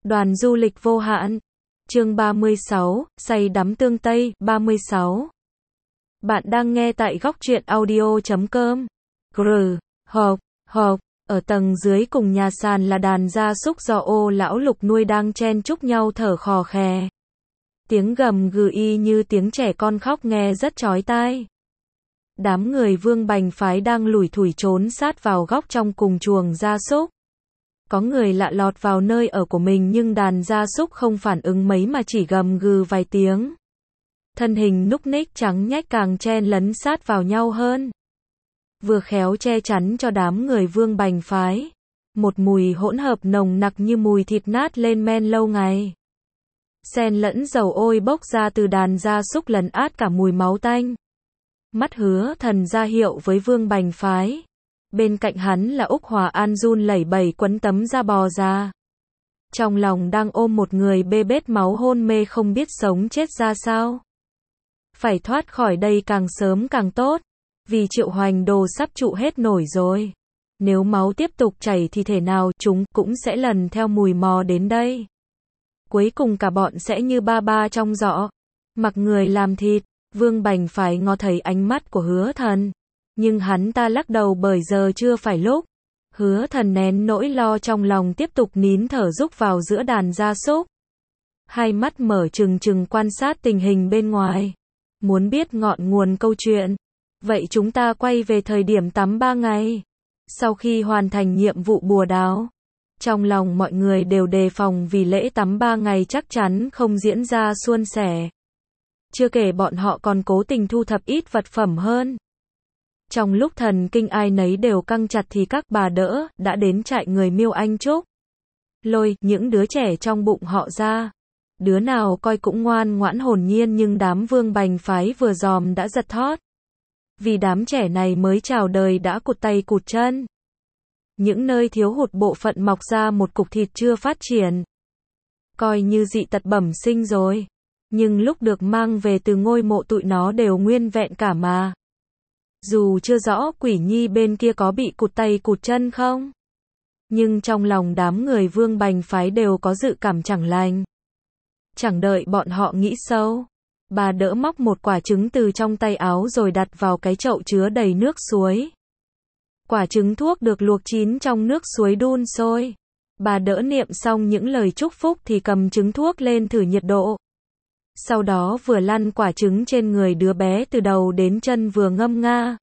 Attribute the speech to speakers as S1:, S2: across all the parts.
S1: Đoàn du lịch vô hạn. Chương 36, say đắm tương Tây, 36. Bạn đang nghe tại góc truyện audio.com. Ở tầng dưới cùng nhà sàn là đàn gia súc do Ô lão Lục nuôi đang chen chúc nhau thở khò khè. Tiếng gầm gừ y như tiếng trẻ con khóc nghe rất chói tai. Đám người Vương Bành phái đang lủi thủi trốn sát vào góc trong cùng chuồng gia súc. Có người lạ lọt vào nơi ở của mình nhưng đàn gia súc không phản ứng mấy mà chỉ gầm gừ vài tiếng. Thân hình núc ních trắng nhách càng chen lấn sát vào nhau hơn. Vừa khéo che chắn cho đám người Vương Bành phái. Một mùi hỗn hợp nồng nặc như mùi thịt nát lên men lâu ngày. Xen lẫn dầu ôi bốc ra từ đàn gia súc lấn át cả mùi máu tanh. Mắt Hứa Thần ra hiệu với Vương Bành phái. Bên cạnh hắn là Úc Hòa An run lẩy bẩy quấn tấm da bò ra. Trong lòng đang ôm một người bê bết máu hôn mê không biết sống chết ra sao. Phải thoát khỏi đây càng sớm càng tốt. Vì Triệu Hoành Đồ sắp trụ hết nổi rồi. Nếu máu tiếp tục chảy thì thể nào chúng cũng sẽ lần theo mùi mò đến đây. Cuối cùng cả bọn sẽ như ba ba trong giỏ. Mặc người làm thịt. Vương Bành phải ngó thấy ánh mắt của Hứa Thần. Nhưng hắn ta lắc đầu bởi giờ chưa phải lúc. Hứa Thần nén nỗi lo trong lòng tiếp tục nín thở rúc vào giữa đàn gia súc. Hai mắt mở trừng trừng quan sát tình hình bên ngoài. Muốn biết ngọn nguồn câu chuyện. Vậy chúng ta quay về thời điểm tắm 3 ngày. Sau khi hoàn thành nhiệm vụ bùa đáo. Trong lòng mọi người đều đề phòng vì lễ tắm 3 ngày chắc chắn không diễn ra suôn sẻ. Chưa kể bọn họ còn cố tình thu thập ít vật phẩm hơn. Trong lúc thần kinh ai nấy đều căng chặt thì các bà đỡ đã đến trại người Miêu Anh Trúc. Lôi những đứa trẻ trong bụng họ ra. Đứa nào coi cũng ngoan ngoãn hồn nhiên nhưng đám Vương Bành phái vừa dòm đã giật thót. Vì đám trẻ này mới chào đời đã cụt tay cụt chân. Những nơi thiếu hụt bộ phận mọc ra một cục thịt chưa phát triển. Coi như dị tật bẩm sinh rồi. Nhưng lúc được mang về từ ngôi mộ tụi nó đều nguyên vẹn cả mà. Dù chưa rõ Quỷ Nhi bên kia có bị cụt tay cụt chân không. Nhưng trong lòng đám người Vương Bành phái đều có dự cảm chẳng lành. Chẳng đợi bọn họ nghĩ sâu. Bà đỡ móc một quả trứng từ trong tay áo rồi đặt vào cái chậu chứa đầy nước suối. Quả trứng thuốc được luộc chín trong nước suối đun sôi. Bà đỡ niệm xong những lời chúc phúc thì cầm trứng thuốc lên thử nhiệt độ. Sau đó vừa lăn quả trứng trên người đứa bé từ đầu đến chân vừa ngâm nga.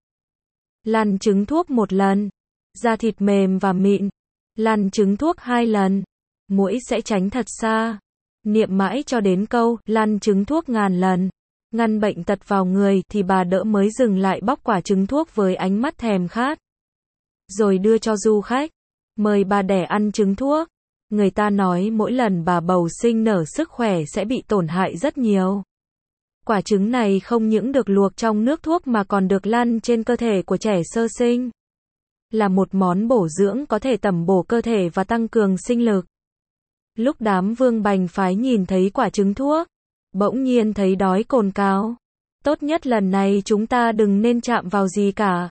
S1: Lăn trứng thuốc một lần. Da thịt mềm và mịn. Lăn trứng thuốc 2 lần. Muỗi sẽ tránh thật xa. Niệm mãi cho đến câu, lăn trứng thuốc ngàn lần. Ngăn bệnh tật vào người thì bà đỡ mới dừng lại bóc quả trứng thuốc với ánh mắt thèm khát. Rồi đưa cho du khách. Mời bà đẻ ăn trứng thuốc. Người ta nói mỗi lần bà bầu sinh nở sức khỏe sẽ bị tổn hại rất nhiều. Quả trứng này không những được luộc trong nước thuốc mà còn được lăn trên cơ thể của trẻ sơ sinh. Là một món bổ dưỡng có thể tẩm bổ cơ thể và tăng cường sinh lực. Lúc đám Vương Bành phái nhìn thấy quả trứng thuốc, bỗng nhiên thấy đói cồn cào. Tốt nhất lần này chúng ta đừng nên chạm vào gì cả.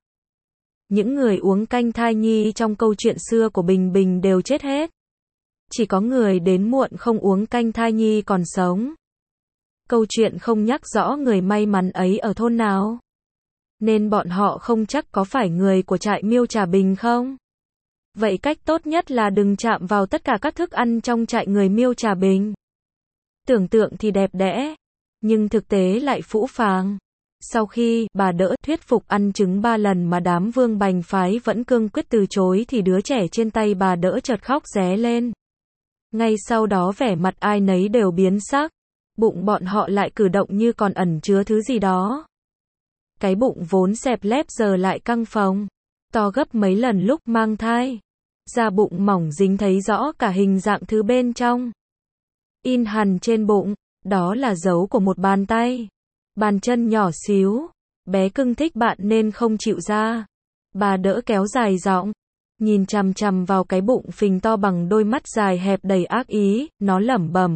S1: Những người uống canh thai nhi trong câu chuyện xưa của Bình Bình đều chết hết. Chỉ có người đến muộn không uống canh thai nhi còn sống. Câu chuyện không nhắc rõ người may mắn ấy ở thôn nào. Nên bọn họ không chắc có phải người của trại Miêu Trà Bình không? Vậy cách tốt nhất là đừng chạm vào tất cả các thức ăn trong trại người Miêu Trà Bình. Tưởng tượng thì đẹp đẽ, nhưng thực tế lại phũ phàng. Sau khi bà đỡ thuyết phục ăn trứng 3 lần mà đám Vương Bành phái vẫn cương quyết từ chối thì đứa trẻ trên tay bà đỡ chợt khóc ré lên. Ngay sau đó vẻ mặt ai nấy đều biến sắc. Bụng bọn họ lại cử động như còn ẩn chứa thứ gì đó. Cái bụng vốn xẹp lép giờ lại căng phồng. To gấp mấy lần lúc mang thai. Da bụng mỏng dính thấy rõ cả hình dạng thứ bên trong. In hằn trên bụng. Đó là dấu của một bàn tay. Bàn chân nhỏ xíu. Bé cưng thích bạn nên không chịu ra. Bà đỡ kéo dài giọng. Nhìn chằm chằm vào cái bụng phình to bằng đôi mắt dài hẹp đầy ác ý, nó lẩm bẩm.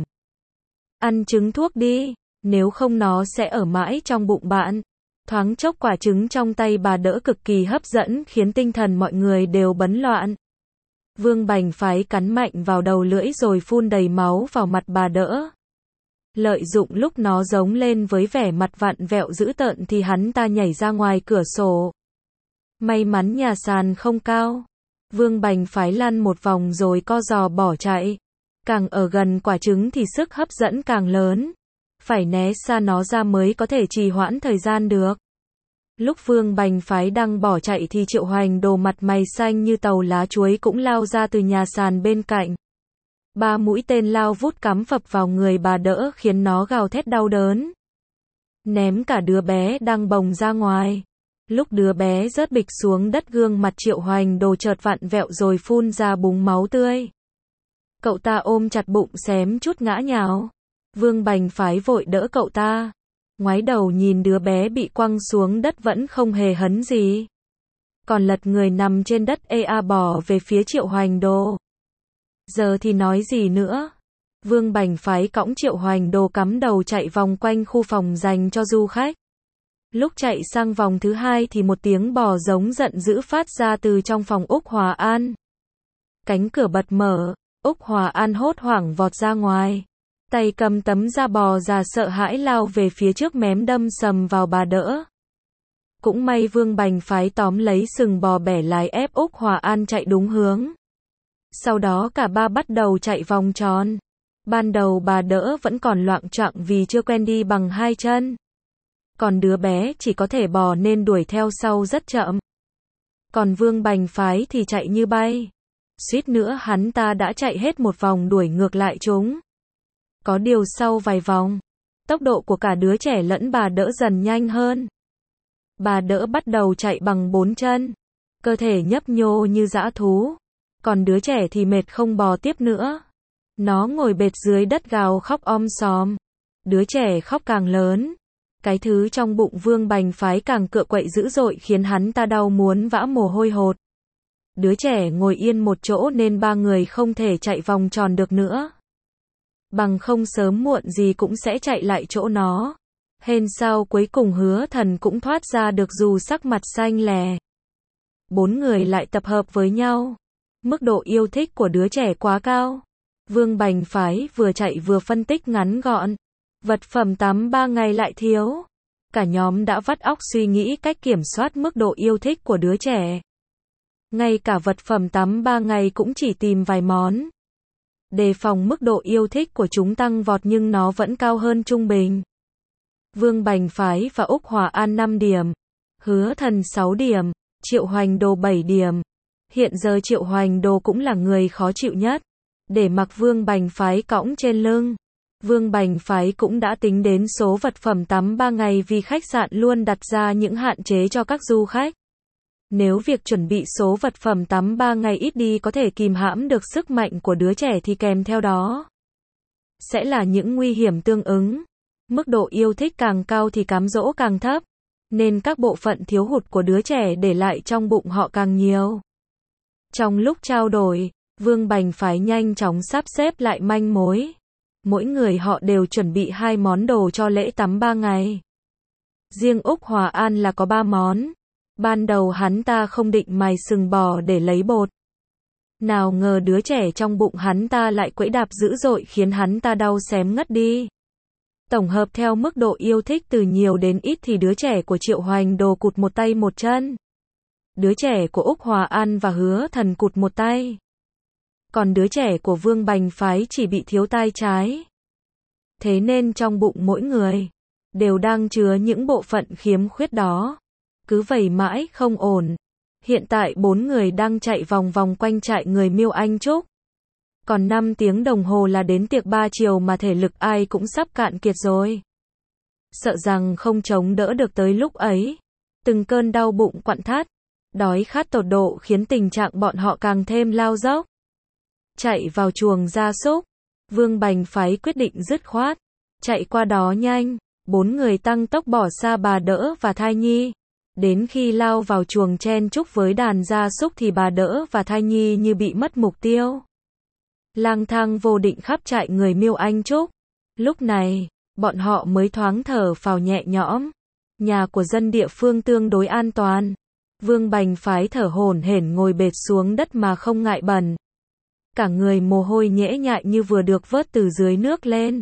S1: Ăn trứng thuốc đi, nếu không nó sẽ ở mãi trong bụng bạn. Thoáng chốc quả trứng trong tay bà đỡ cực kỳ hấp dẫn khiến tinh thần mọi người đều bấn loạn. Vương Bành Phái cắn mạnh vào đầu lưỡi rồi phun đầy máu vào mặt bà đỡ. Lợi dụng lúc nó giống lên với vẻ mặt vặn vẹo dữ tợn thì hắn ta nhảy ra ngoài cửa sổ. May mắn nhà sàn không cao. Vương Bành Phái lăn một vòng rồi co giò bỏ chạy. Càng ở gần quả trứng thì sức hấp dẫn càng lớn. Phải né xa nó ra mới có thể trì hoãn thời gian được. Lúc Vương Bành Phái đang bỏ chạy thì Triệu Hoành Đồ mặt mày xanh như tàu lá chuối cũng lao ra từ nhà sàn bên cạnh. 3 mũi tên lao vút cắm phập vào người bà đỡ khiến nó gào thét đau đớn. Ném cả đứa bé đang bồng ra ngoài. Lúc đứa bé rớt bịch xuống đất gương mặt Triệu Hoành Đồ chợt vặn vẹo rồi phun ra búng máu tươi. Cậu ta ôm chặt bụng xém chút ngã nhào. Vương Bành Phái vội đỡ cậu ta. Ngoái đầu nhìn đứa bé bị quăng xuống đất vẫn không hề hấn gì. Còn lật người nằm trên đất bỏ về phía Triệu Hoành Đồ. Giờ thì nói gì nữa. Vương Bành Phái cõng Triệu Hoành Đồ cắm đầu chạy vòng quanh khu phòng dành cho du khách. Lúc chạy sang vòng thứ 2 thì một tiếng bò giống giận dữ phát ra từ trong phòng Úc Hòa An. Cánh cửa bật mở, Úc Hòa An hốt hoảng vọt ra ngoài. Tay cầm tấm da bò già sợ hãi lao về phía trước mém đâm sầm vào bà đỡ. Cũng may Vương Bành Phái tóm lấy sừng bò bẻ lái ép Úc Hòa An chạy đúng hướng. Sau đó cả ba bắt đầu chạy vòng tròn. Ban đầu bà đỡ vẫn còn loạng choạng vì chưa quen đi bằng 2 chân. Còn đứa bé chỉ có thể bò nên đuổi theo sau rất chậm. Còn Vương Bành Phái thì chạy như bay. Suýt nữa hắn ta đã chạy hết một vòng đuổi ngược lại chúng. Có điều sau vài vòng, tốc độ của cả đứa trẻ lẫn bà đỡ dần nhanh hơn. Bà đỡ bắt đầu chạy bằng 4 chân, cơ thể nhấp nhô như dã thú. Còn đứa trẻ thì mệt không bò tiếp nữa. Nó ngồi bệt dưới đất gào khóc sòm. Đứa trẻ khóc càng lớn. Cái thứ trong bụng Vương Bành Phái càng cựa quậy dữ dội khiến hắn ta đau muốn vã mồ hôi hột. Đứa trẻ ngồi yên một chỗ nên ba người không thể chạy vòng tròn được nữa. Bằng không sớm muộn gì cũng sẽ chạy lại chỗ nó. Hên sao cuối cùng Hứa Thần cũng thoát ra được dù sắc mặt xanh lè. 4 người lại tập hợp với nhau. Mức độ yêu thích của đứa trẻ quá cao. Vương Bành Phái vừa chạy vừa phân tích ngắn gọn. Vật phẩm tắm 3 ngày lại thiếu. Cả nhóm đã vắt óc suy nghĩ cách kiểm soát mức độ yêu thích của đứa trẻ. Ngay cả vật phẩm tắm 3 ngày cũng chỉ tìm vài món. Đề phòng mức độ yêu thích của chúng tăng vọt nhưng nó vẫn cao hơn trung bình. Vương Bành Phái và Úc Hòa An 5 điểm. Hứa Thần 6 điểm. Triệu Hoành Đồ 7 điểm. Hiện giờ Triệu Hoành Đồ cũng là người khó chịu nhất. Để mặc Vương Bành Phái cõng trên lưng. Vương Bành Phái cũng đã tính đến số vật phẩm tắm 3 ngày vì khách sạn luôn đặt ra những hạn chế cho các du khách. Nếu việc chuẩn bị số vật phẩm tắm 3 ngày ít đi có thể kìm hãm được sức mạnh của đứa trẻ thì kèm theo đó sẽ là những nguy hiểm tương ứng. Mức độ yêu thích càng cao thì cám dỗ càng thấp, nên các bộ phận thiếu hụt của đứa trẻ để lại trong bụng họ càng nhiều. Trong lúc trao đổi, Vương Bành Phái nhanh chóng sắp xếp lại manh mối. Mỗi người họ đều chuẩn bị 2 món đồ cho lễ tắm 3 ngày. Riêng Úc Hòa An là có 3 món. Ban đầu hắn ta không định mài sừng bò để lấy bột. Nào ngờ đứa trẻ trong bụng hắn ta lại quẫy đạp dữ dội khiến hắn ta đau xém ngất đi. Tổng hợp theo mức độ yêu thích từ nhiều đến ít thì đứa trẻ của Triệu Hoành Đồ cụt một tay một chân. Đứa trẻ của Úc Hòa An và Hứa Thần cụt một tay. Còn đứa trẻ của Vương Bành Phái chỉ bị thiếu tay trái. Thế nên trong bụng mỗi người đều đang chứa những bộ phận khiếm khuyết đó. Cứ vậy mãi không ổn. Hiện tại 4 người đang chạy vòng vòng quanh trại người Miêu Anh Trúc. Còn 5 tiếng đồng hồ là đến tiệc 3 chiều mà thể lực ai cũng sắp cạn kiệt rồi. Sợ rằng không chống đỡ được tới lúc ấy. Từng cơn đau bụng quặn thắt, đói khát tột độ khiến tình trạng bọn họ càng thêm lao dốc. Chạy vào chuồng gia súc, Vương Bành Phái quyết định dứt khoát chạy qua đó nhanh. 4 người tăng tốc bỏ xa bà đỡ và thai nhi. Đến khi lao vào chuồng chen chúc với đàn gia súc thì bà đỡ và thai nhi như bị mất mục tiêu. Lang thang vô định khắp trại người Miêu Anh Trúc. Lúc này, bọn họ mới thoáng thở phào nhẹ nhõm. Nhà của dân địa phương tương đối an toàn. Vương Bành Phái thở hổn hển ngồi bệt xuống đất mà không ngại bẩn. cả người mồ hôi nhễ nhại như vừa được vớt từ dưới nước lên.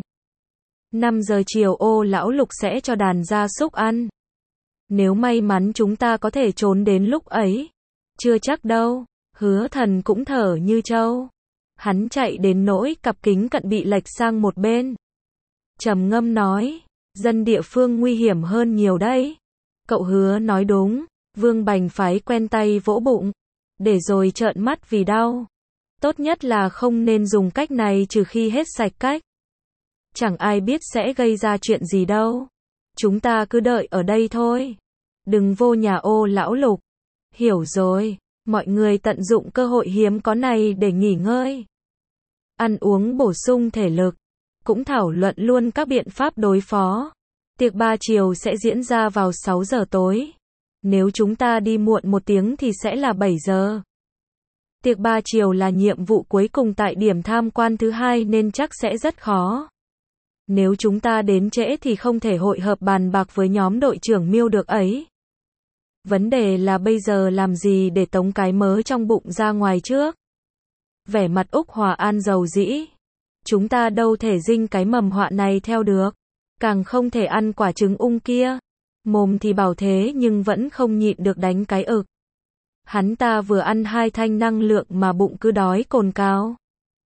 S1: 5 giờ chiều Ô lão lục sẽ cho đàn gia súc ăn. Nếu may mắn chúng ta có thể trốn đến lúc ấy. Chưa chắc đâu, Hứa Thần cũng thở như trâu. Hắn chạy đến nỗi cặp kính cận bị lệch sang một bên. Trầm ngâm nói, dân địa phương nguy hiểm hơn nhiều đấy. Cậu Hứa nói đúng, Vương Bành phái quen tay vỗ bụng, để rồi trợn mắt vì đau. Tốt nhất là không nên dùng cách này trừ khi hết sạch cách. Chẳng ai biết sẽ gây ra chuyện gì đâu. Chúng ta cứ đợi ở đây thôi. Đừng vô nhà Ô lão lục. Hiểu rồi, mọi người tận dụng cơ hội hiếm có này để nghỉ ngơi. Ăn uống bổ sung thể lực. Cũng thảo luận luôn các biện pháp đối phó. Tiệc 3 chiều sẽ diễn ra vào 6 giờ tối. Nếu chúng ta đi muộn 1 tiếng thì sẽ là 7 giờ. Tiệc 3 chiều là nhiệm vụ cuối cùng tại điểm tham quan thứ 2 nên chắc sẽ rất khó. Nếu chúng ta đến trễ thì không thể hội hợp bàn bạc với nhóm đội trưởng Miêu được ấy. Vấn đề là bây giờ làm gì để tống cái mớ trong bụng ra ngoài trước. Vẻ mặt Úc Hòa An rầu rĩ. Chúng ta đâu thể dinh cái mầm họa này theo được. Càng không thể ăn quả trứng ung kia. Mồm thì bảo thế nhưng vẫn không nhịn được đánh cái ực. Hắn ta vừa ăn 2 thanh năng lượng mà bụng cứ đói cồn cào.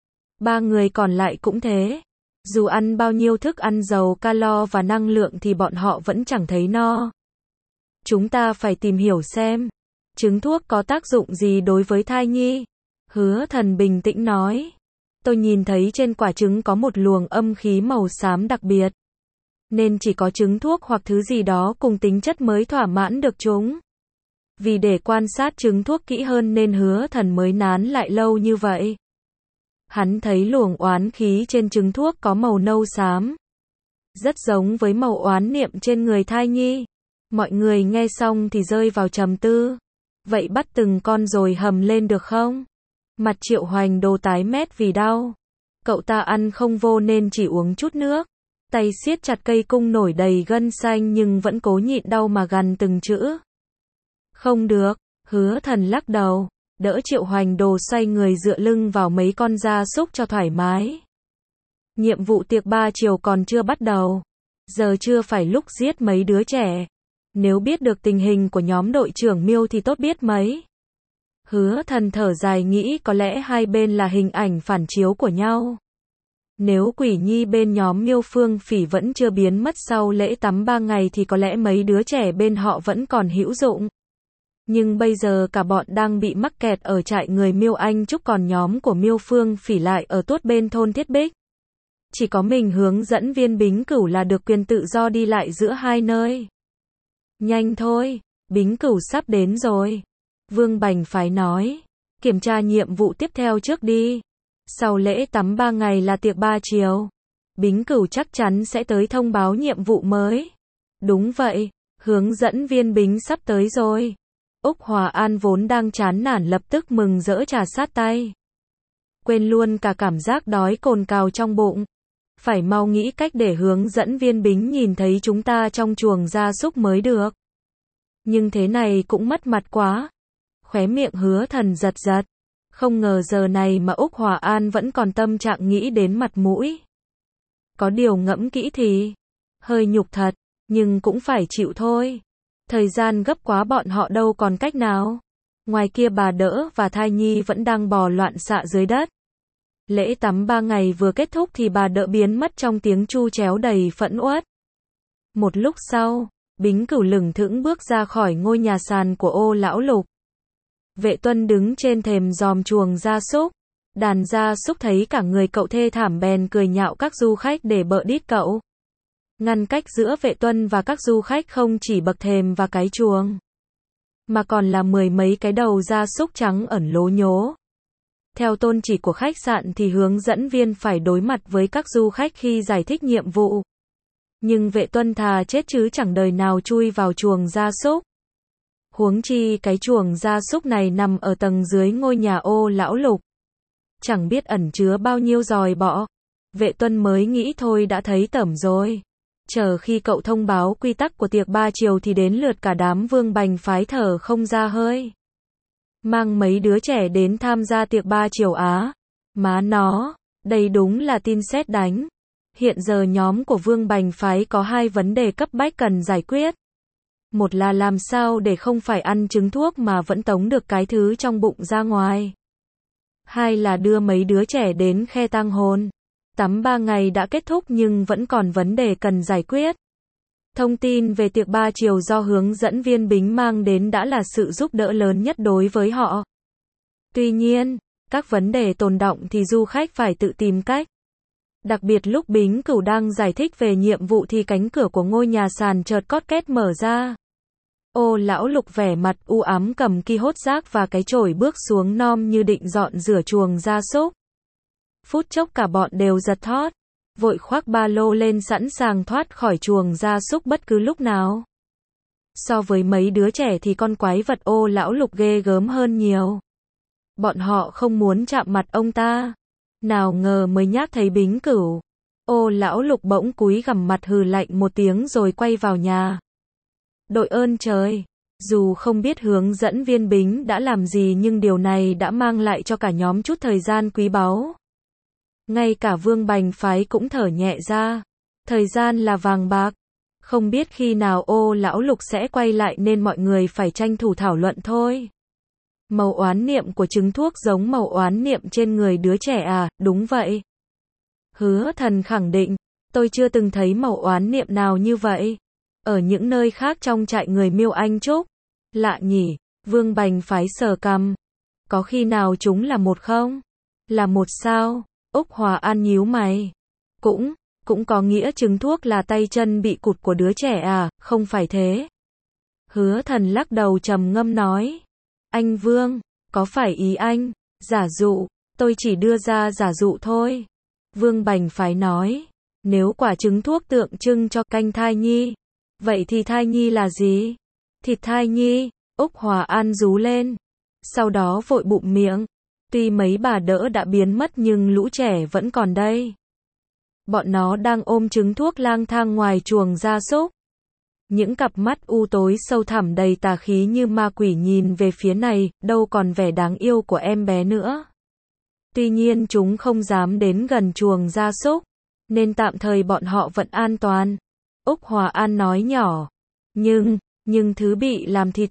S1: 3 người còn lại cũng thế. Dù ăn bao nhiêu thức ăn giàu calo và năng lượng thì bọn họ vẫn chẳng thấy no. Chúng ta phải tìm hiểu xem, trứng thuốc có tác dụng gì đối với thai nhi. Hứa Thần bình tĩnh nói. Tôi nhìn thấy trên quả trứng có một luồng âm khí màu xám đặc biệt. Nên chỉ có trứng thuốc hoặc thứ gì đó cùng tính chất mới thỏa mãn được chúng. Vì để quan sát trứng thuốc kỹ hơn nên Hứa Thần mới nán lại lâu như vậy. Hắn thấy luồng oán khí trên trứng thuốc có màu nâu xám. Rất giống với màu oán niệm trên người thai nhi. Mọi người nghe xong thì rơi vào trầm tư. Vậy bắt từng con rồi hầm lên được không? Mặt Triệu Hoành Đồ tái mét vì đau. Cậu ta ăn không vô nên chỉ uống chút nước. Tay siết chặt cây cung nổi đầy gân xanh nhưng vẫn cố nhịn đau mà gằn từng chữ. Không được, Hứa Thần lắc đầu, đỡ Triệu Hoành Đồ xoay người dựa lưng vào mấy con gia súc cho thoải mái. Nhiệm vụ tiệc 3 chiều còn chưa bắt đầu. Giờ chưa phải lúc giết mấy đứa trẻ. Nếu biết được tình hình của nhóm đội trưởng Miêu thì tốt biết mấy. Hứa Thần thở dài nghĩ có lẽ hai bên là hình ảnh phản chiếu của nhau. Nếu Quỷ Nhi bên nhóm Miêu Phương Phỉ vẫn chưa biến mất sau lễ tắm 3 ngày thì có lẽ mấy đứa trẻ bên họ vẫn còn hữu dụng. Nhưng bây giờ cả bọn đang bị mắc kẹt ở trại người Miêu Anh Trúc còn nhóm của Miêu Phương Phỉ lại ở tuốt bên thôn Thiết Bích. Chỉ có mình hướng dẫn viên Bính Cửu là được quyền tự do đi lại giữa hai nơi. Nhanh thôi, Bính Cửu sắp đến rồi. Vương Bành phái nói. Kiểm tra nhiệm vụ tiếp theo trước đi. Sau lễ tắm 3 ngày là tiệc 3 chiều. Bính Cửu chắc chắn sẽ tới thông báo nhiệm vụ mới. Đúng vậy, hướng dẫn viên Bính sắp tới rồi. Úc Hòa An vốn đang chán nản lập tức mừng rỡ trà sát tay. Quên luôn cả cảm giác đói cồn cào trong bụng. Phải mau nghĩ cách để hướng dẫn viên Bính nhìn thấy chúng ta trong chuồng gia súc mới được. Nhưng thế này cũng mất mặt quá. Khóe miệng Hứa Thần giật giật. Không ngờ giờ này mà Úc Hòa An vẫn còn tâm trạng nghĩ đến mặt mũi. Có điều ngẫm kỹ thì hơi nhục thật, nhưng cũng phải chịu thôi. Thời gian gấp quá bọn họ đâu còn cách nào. Ngoài kia bà Đỡ và thai nhi vẫn đang bò loạn xạ dưới đất. Lễ tắm 3 ngày vừa kết thúc thì bà Đỡ biến mất trong tiếng tru tréo đầy phẫn uất. Một lúc sau, Bính Cửu lững thững bước ra khỏi ngôi nhà sàn của Ô lão lục. Vệ Tuân đứng trên thềm dòm chuồng gia súc. Đàn gia súc thấy cả người cậu thê thảm bèn cười nhạo các du khách để bợ đít cậu. Ngăn cách giữa Vệ Tuân và các du khách không chỉ bậc thềm và cái chuồng, mà còn là 10 mấy cái đầu gia súc trắng ẩn lố nhố. Theo tôn chỉ của khách sạn thì hướng dẫn viên phải đối mặt với các du khách khi giải thích nhiệm vụ. Nhưng Vệ Tuân thà chết chứ chẳng đời nào chui vào chuồng gia súc. Huống chi cái chuồng gia súc này nằm ở tầng dưới ngôi nhà Ô lão lục. Chẳng biết ẩn chứa bao nhiêu giòi bọ. Vệ Tuân mới nghĩ thôi đã thấy tởm rồi. Chờ khi cậu thông báo quy tắc của tiệc 3 chiều thì đến lượt cả đám Vương Bành phái thở không ra hơi. Mang mấy đứa trẻ đến tham gia tiệc 3 chiều á. Má nó, đây đúng là tin sét đánh. Hiện giờ nhóm của Vương Bành phái có hai vấn đề cấp bách cần giải quyết. Một là làm sao để không phải ăn trứng thuốc mà vẫn tống được cái thứ trong bụng ra ngoài. Hai là đưa mấy đứa trẻ đến khe tang hồn. Tắm 3 ngày đã kết thúc nhưng vẫn còn vấn đề cần giải quyết. Thông tin về tiệc 3 chiều do hướng dẫn viên Bính mang đến đã là sự giúp đỡ lớn nhất đối với họ. Tuy nhiên, các vấn đề tồn đọng thì du khách phải tự tìm cách. Đặc biệt lúc Bính Cửu đang giải thích về nhiệm vụ thì cánh cửa của ngôi nhà sàn chợt cót két mở ra. Ô Lão Lục vẻ mặt u ám cầm ki hốt rác và cái chổi bước xuống nom như định dọn rửa chuồng gia súc. Phút chốc cả bọn đều giật thót, vội khoác ba lô lên sẵn sàng thoát khỏi chuồng gia súc bất cứ lúc nào. So với mấy đứa trẻ thì con quái vật Ô Lão Lục ghê gớm hơn nhiều. Bọn họ không muốn chạm mặt ông ta. Nào ngờ mới nhát thấy Bính Cửu. Ô Lão Lục bỗng cúi gằm mặt hừ lạnh một tiếng rồi quay vào nhà. Đội ơn trời, dù không biết hướng dẫn viên Bính đã làm gì nhưng điều này đã mang lại cho cả nhóm chút thời gian quý báu. Ngay cả Vương Bành phái cũng thở nhẹ ra. Thời gian là vàng bạc. Không biết khi nào Ô Lão Lục sẽ quay lại nên mọi người phải tranh thủ thảo luận thôi. Màu oán niệm của trứng thuốc giống màu oán niệm trên người đứa trẻ à? Đúng vậy. Hứa Thần khẳng định, tôi chưa từng thấy màu oán niệm nào như vậy. Ở những nơi khác trong trại người Miêu Anh Trúc. Lạ nhỉ, Vương Bành phái sờ cằm. Có khi nào chúng là một không? Là một sao? Úc Hòa An nhíu mày. Cũng có nghĩa trứng thuốc là tay chân bị cụt của đứa trẻ à? Không phải thế. Hứa Thần lắc đầu trầm ngâm nói. Anh Vương, có phải ý anh? Giả dụ, tôi chỉ đưa ra giả dụ thôi. Vương Bành phái nói. Nếu quả trứng thuốc tượng trưng cho canh thai nhi. Vậy thì thai nhi là gì? Thịt thai nhi, Úc Hòa An rú lên. Sau đó vội bụm miệng. Tuy mấy bà đỡ đã biến mất nhưng lũ trẻ vẫn còn đây. Bọn nó đang ôm trứng thuốc lang thang ngoài chuồng gia súc. Những cặp mắt u tối sâu thẳm đầy tà khí như ma quỷ nhìn về phía này, đâu còn vẻ đáng yêu của em bé nữa. Tuy nhiên chúng không dám đến gần chuồng gia súc, nên tạm thời bọn họ vẫn an toàn. Úc Hòa An nói nhỏ. Nhưng thứ bị làm thịt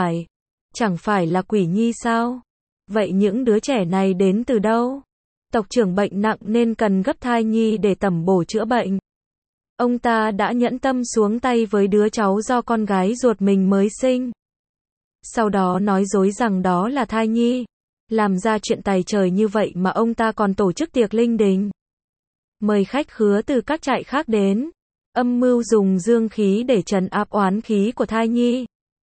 S1: chẳng phải là quỷ nhi sao? Vậy những đứa trẻ này đến từ đâu? Tộc trưởng bệnh nặng nên cần gấp thai nhi để tẩm bổ chữa bệnh. Ông ta đã nhẫn tâm xuống tay với đứa cháu do con gái ruột mình mới sinh. Sau đó nói dối rằng đó là thai nhi. Làm ra chuyện tày trời như vậy mà ông ta còn tổ chức tiệc linh đình. Mời khách khứa từ các trại khác đến. Âm mưu dùng dương khí để trấn áp oán khí của thai nhi.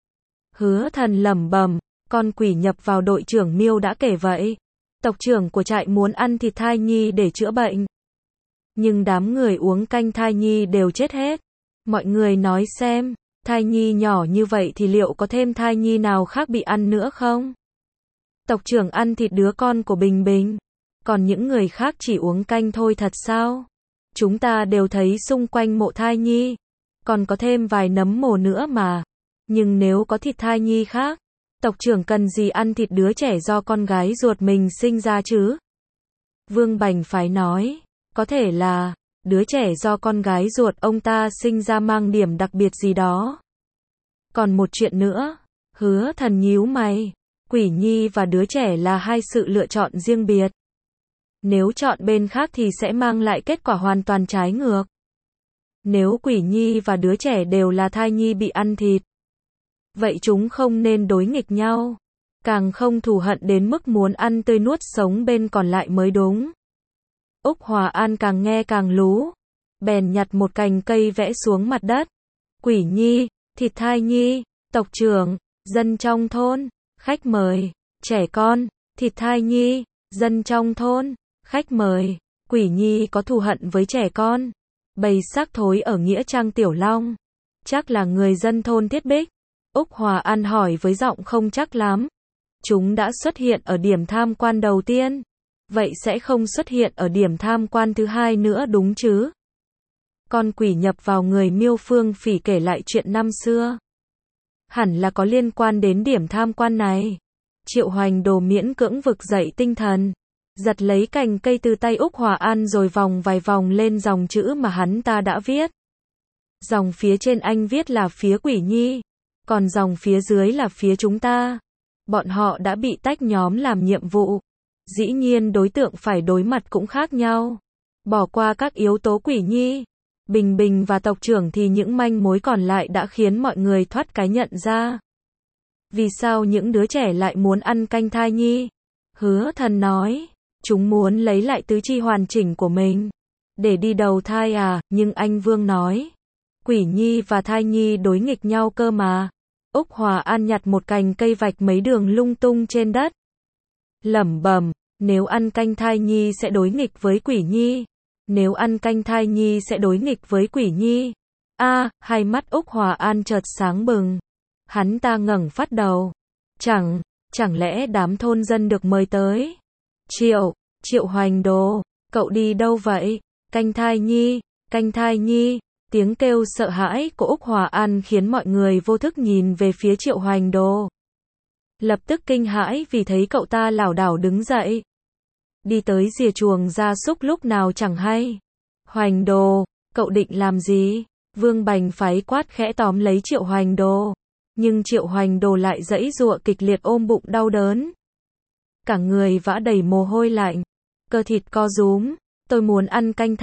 S1: Hứa Thần lẩm bẩm, con quỷ nhập vào đội trưởng Miêu đã kể vậy. Tộc trưởng của trại muốn ăn thịt thai nhi để chữa bệnh. Nhưng đám người uống canh thai nhi đều chết hết. Mọi người nói xem, thai nhi nhỏ như vậy thì liệu có thêm thai nhi nào khác bị ăn nữa không? Tộc trưởng ăn thịt đứa con của Bình Bình. Còn những người khác chỉ uống canh thôi thật sao? Chúng ta đều thấy xung quanh mộ thai nhi. Còn có thêm vài nấm mồ nữa mà. Nhưng nếu có thịt thai nhi khác, tộc trưởng cần gì ăn thịt đứa trẻ do con gái ruột mình sinh ra chứ? Vương Bành phái nói. Có thể là, đứa trẻ do con gái ruột ông ta sinh ra mang điểm đặc biệt gì đó. Còn một chuyện nữa, Hứa Thần nhíu mày. Quỷ nhi và đứa trẻ là hai sự lựa chọn riêng biệt. Nếu chọn bên khác thì sẽ mang lại kết quả hoàn toàn trái ngược. Nếu quỷ nhi và đứa trẻ đều là thai nhi bị ăn thịt, vậy chúng không nên đối nghịch nhau. Càng không thù hận đến mức muốn ăn tươi nuốt sống bên còn lại mới đúng. Úc Hòa An càng nghe càng lú. Bèn nhặt một cành cây vẽ xuống mặt đất. Quỷ nhi, thịt thai nhi, tộc trưởng, dân trong thôn, khách mời, trẻ con, thịt thai nhi, dân trong thôn, khách mời, quỷ nhi có thù hận với trẻ con. Bầy xác thối ở Nghĩa Trang Tiểu Long. Chắc là người dân thôn Thiết Bích. Úc Hòa An hỏi với giọng không chắc lắm. Chúng đã xuất hiện ở điểm tham quan đầu tiên. Vậy sẽ không xuất hiện ở điểm tham quan thứ hai nữa đúng chứ? Con quỷ nhập vào người Miêu Phương Phỉ kể lại chuyện năm xưa. Hẳn là có liên quan đến điểm tham quan này. Triệu Hoành Đồ miễn cưỡng vực dậy tinh thần. giật lấy cành cây từ tay Úc Hòa An rồi vòng vài vòng lên dòng chữ mà hắn ta đã viết. Dòng phía trên anh viết là phía Quỷ Nhi, còn dòng phía dưới là phía chúng ta. Bọn họ đã bị tách nhóm làm nhiệm vụ. Dĩ nhiên đối tượng phải đối mặt cũng khác nhau. Bỏ qua các yếu tố Quỷ Nhi, Bình Bình và tộc trưởng thì những manh mối còn lại đã khiến mọi người thoát cái nhận ra. Vì sao những đứa trẻ lại muốn ăn canh thai nhi? Hứa Thần nói, chúng muốn lấy lại tứ chi hoàn chỉnh của mình. Để đi đầu thai à, nhưng anh Vương nói. Quỷ Nhi và thai nhi đối nghịch nhau cơ mà. Úc Hòa An nhặt một cành cây vạch mấy đường lung tung trên đất. Lẩm bẩm, nếu ăn canh thai nhi sẽ đối nghịch với Quỷ Nhi. Nếu ăn canh thai nhi sẽ đối nghịch với Quỷ Nhi. Hai mắt Úc Hòa An chợt sáng bừng. Hắn ta ngẩng phát đầu. Chẳng lẽ đám thôn dân được mời tới? Triệu Hoành Đồ, cậu đi đâu vậy? Canh thai nhi. Tiếng kêu sợ hãi của Úc Hòa An khiến mọi người vô thức nhìn về phía Triệu Hoành Đồ. Lập tức kinh hãi vì thấy cậu ta lảo đảo đứng dậy. Đi tới rìa chuồng gia súc lúc nào chẳng hay. Hoành Đồ, cậu định làm gì? Vương Bành Phái quát khẽ tóm lấy Triệu Hoành Đồ. Nhưng Triệu Hoành Đồ lại giãy giụa kịch liệt ôm bụng đau đớn. Cả người vã đầy mồ hôi lạnh. Cơ thịt co rúm. Tôi muốn ăn canh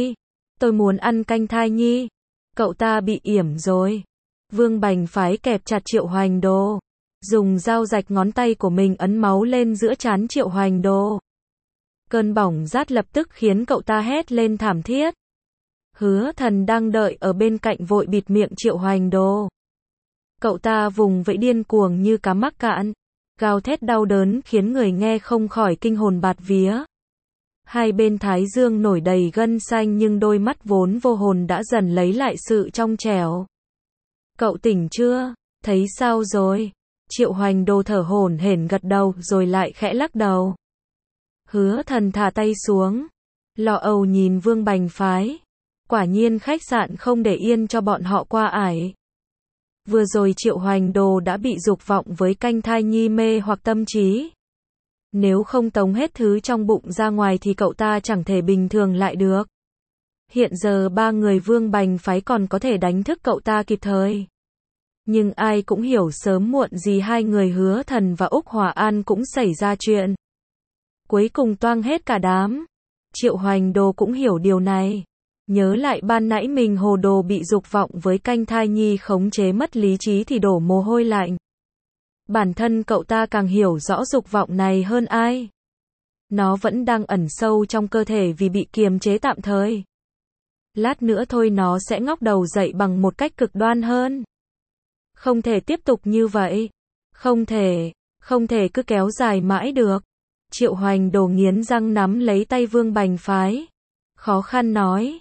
S1: thai nhi. Cậu ta bị yểm rồi. Vương Bành Phái kẹp chặt Triệu Hoành Đồ. Dùng dao rạch ngón tay của mình ấn máu lên giữa trán Triệu Hoành Đồ. Cơn bỏng rát lập tức khiến cậu ta hét lên thảm thiết. Hứa Thần đang đợi ở bên cạnh vội bịt miệng Triệu Hoành Đồ. Cậu ta vùng vẫy điên cuồng như cá mắc cạn. Gào thét đau đớn khiến người nghe không khỏi kinh hồn bạt vía. Hai bên thái dương nổi đầy gân xanh nhưng đôi mắt vốn vô hồn đã dần lấy lại sự trong trẻo. Cậu tỉnh chưa? Thấy sao rồi? Triệu Hoành Đồ thở hổn hển gật đầu rồi lại khẽ lắc đầu. Hứa Thần thả tay xuống. Lo âu nhìn Vương Bành Phái. Quả nhiên khách sạn không để yên cho bọn họ qua ải. Vừa rồi Triệu Hoành Đồ đã bị dục vọng với canh thai nhi mê hoặc tâm trí. Nếu không tống hết thứ trong bụng ra ngoài thì cậu ta chẳng thể bình thường lại được. Hiện giờ ba người Vương Bành Phái còn có thể đánh thức cậu ta kịp thời. Nhưng ai cũng hiểu sớm muộn gì hai người Hứa Thần và Úc Hòa An cũng xảy ra chuyện. Cuối cùng toang hết cả đám. Triệu Hoành Đồ cũng hiểu điều này. Nhớ lại ban nãy mình hồ đồ bị dục vọng với canh thai nhi khống chế mất lý trí thì đổ mồ hôi lạnh. Bản thân cậu ta càng hiểu rõ dục vọng này hơn ai. Nó vẫn đang ẩn sâu trong cơ thể vì bị kiềm chế tạm thời. Lát nữa thôi nó sẽ ngóc đầu dậy bằng một cách cực đoan hơn. Không thể tiếp tục như vậy. Không thể cứ kéo dài mãi được. Triệu Hoành Đồ nghiến răng nắm lấy tay Vương Bành Phái. Khó khăn nói.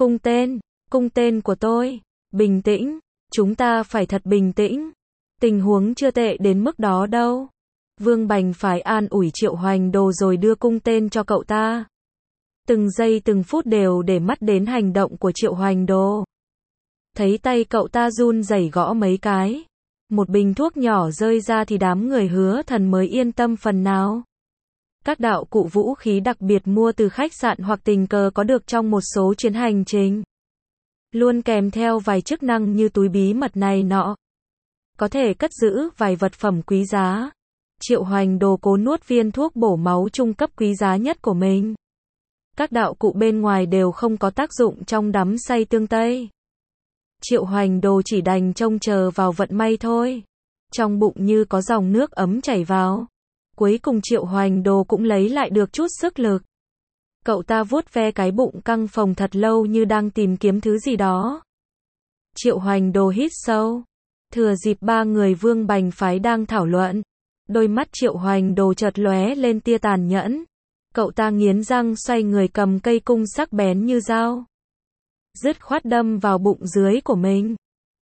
S1: Cung tên của tôi. Bình tĩnh. Chúng ta phải thật bình tĩnh. Tình huống chưa tệ đến mức đó đâu. Vương Bành Phái an ủi Triệu Hoành Đồ rồi đưa cung tên cho cậu ta. Từng giây từng phút đều để mắt đến hành động của Triệu Hoành Đồ. Thấy tay cậu ta run rẩy gõ mấy cái. Một bình thuốc nhỏ rơi ra thì đám người Hứa Thần mới yên tâm phần nào. Các đạo cụ vũ khí đặc biệt mua từ khách sạn hoặc tình cờ có được trong một số chuyến hành trình. Luôn kèm theo vài chức năng như túi bí mật này nọ. Có thể cất giữ vài vật phẩm quý giá. Triệu Hoành Đồ cố nuốt viên thuốc bổ máu trung cấp quý giá nhất của mình. Các đạo cụ bên ngoài đều không có tác dụng trong đắm say tương Tây. Triệu Hoành Đồ chỉ đành trông chờ vào vận may thôi. Trong bụng như có dòng nước ấm chảy vào. Cuối cùng Triệu Hoành Đồ cũng lấy lại được chút sức lực. Cậu ta vuốt ve cái bụng căng phồng thật lâu như đang tìm kiếm thứ gì đó. Triệu Hoành Đồ hít sâu. Thừa dịp ba người Vương Bành Phái đang thảo luận. Đôi mắt Triệu Hoành Đồ chợt lóe lên tia tàn nhẫn. Cậu ta nghiến răng xoay người cầm cây cung sắc bén như dao. Dứt khoát đâm vào bụng dưới của mình.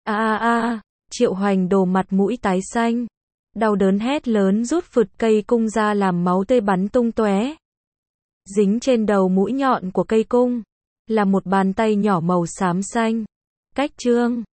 S1: Triệu Hoành Đồ mặt mũi tái xanh. Đau đớn hét lớn rút phụt cây cung ra làm máu tươi bắn tung tóe. Dính trên đầu mũi nhọn của cây cung là một bàn tay nhỏ màu xám xanh. Cách chương